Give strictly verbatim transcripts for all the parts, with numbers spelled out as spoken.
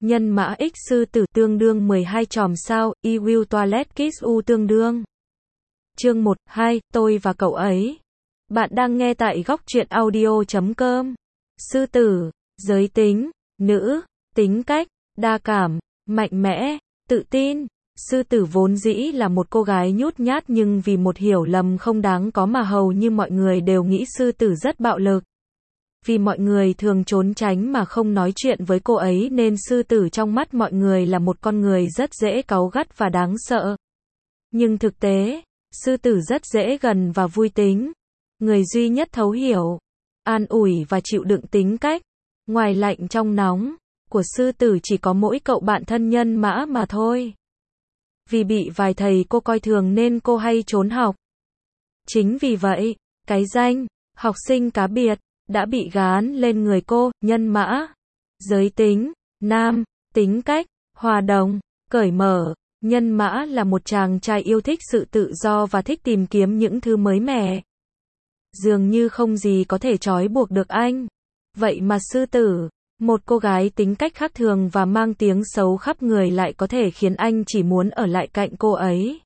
Nhân mã x sư tử tương đương mười hai chòm sao, I will toilet kiss u tương đương. Chương một, hai, tôi và cậu ấy. Bạn đang nghe tại góc truyện audio chấm com. Sư tử, giới tính, nữ, tính cách, đa cảm, mạnh mẽ, tự tin. Sư tử vốn dĩ là một cô gái nhút nhát nhưng vì một hiểu lầm không đáng có mà hầu như mọi người đều nghĩ sư tử rất bạo lực. Vì mọi người thường trốn tránh mà không nói chuyện với cô ấy nên sư tử trong mắt mọi người là một con người rất dễ cáu gắt và đáng sợ. Nhưng thực tế, sư tử rất dễ gần và vui tính. Người duy nhất thấu hiểu, an ủi và chịu đựng tính cách, ngoài lạnh trong nóng, của sư tử chỉ có mỗi cậu bạn thân nhân mã mà thôi. Vì bị vài thầy cô coi thường nên cô hay trốn học. Chính vì vậy, cái danh, học sinh cá biệt, đã bị gán lên người cô, nhân mã. Giới tính, nam, tính cách, hòa đồng, cởi mở. Nhân mã là một chàng trai yêu thích sự tự do và thích tìm kiếm những thứ mới mẻ. Dường như không gì có thể trói buộc được anh. Vậy mà sư tử, một cô gái tính cách khác thường và mang tiếng xấu khắp người lại có thể khiến anh chỉ muốn ở lại cạnh cô ấy.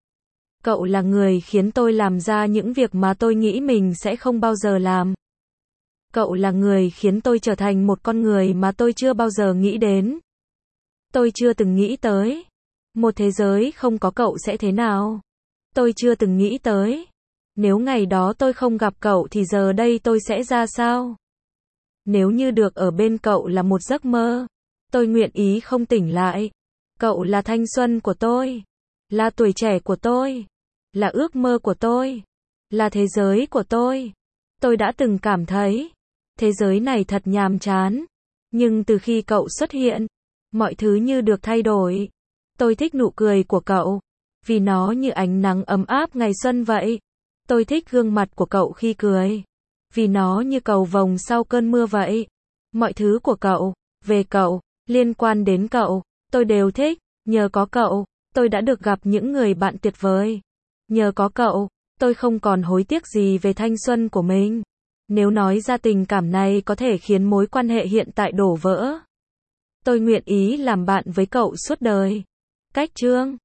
Cậu là người khiến tôi làm ra những việc mà tôi nghĩ mình sẽ không bao giờ làm. Cậu là người khiến tôi trở thành một con người mà tôi chưa bao giờ nghĩ đến. Tôi chưa từng nghĩ tới. Một thế giới không có cậu sẽ thế nào? Tôi chưa từng nghĩ tới. Nếu ngày đó tôi không gặp cậu thì giờ đây tôi sẽ ra sao? Nếu như được ở bên cậu là một giấc mơ, tôi nguyện ý không tỉnh lại. Cậu là thanh xuân của tôi, là tuổi trẻ của tôi, là ước mơ của tôi, là thế giới của tôi. Tôi đã từng cảm thấy, thế giới này thật nhàm chán. Nhưng từ khi cậu xuất hiện, mọi thứ như được thay đổi. Tôi thích nụ cười của cậu, vì nó như ánh nắng ấm áp ngày xuân vậy. Tôi thích gương mặt của cậu khi cười, vì nó như cầu vồng sau cơn mưa vậy. Mọi thứ của cậu, về cậu, liên quan đến cậu, tôi đều thích. Nhờ có cậu, tôi đã được gặp những người bạn tuyệt vời. Nhờ có cậu, tôi không còn hối tiếc gì về thanh xuân của mình. Nếu nói ra tình cảm này có thể khiến mối quan hệ hiện tại đổ vỡ, tôi nguyện ý làm bạn với cậu suốt đời. Cách chương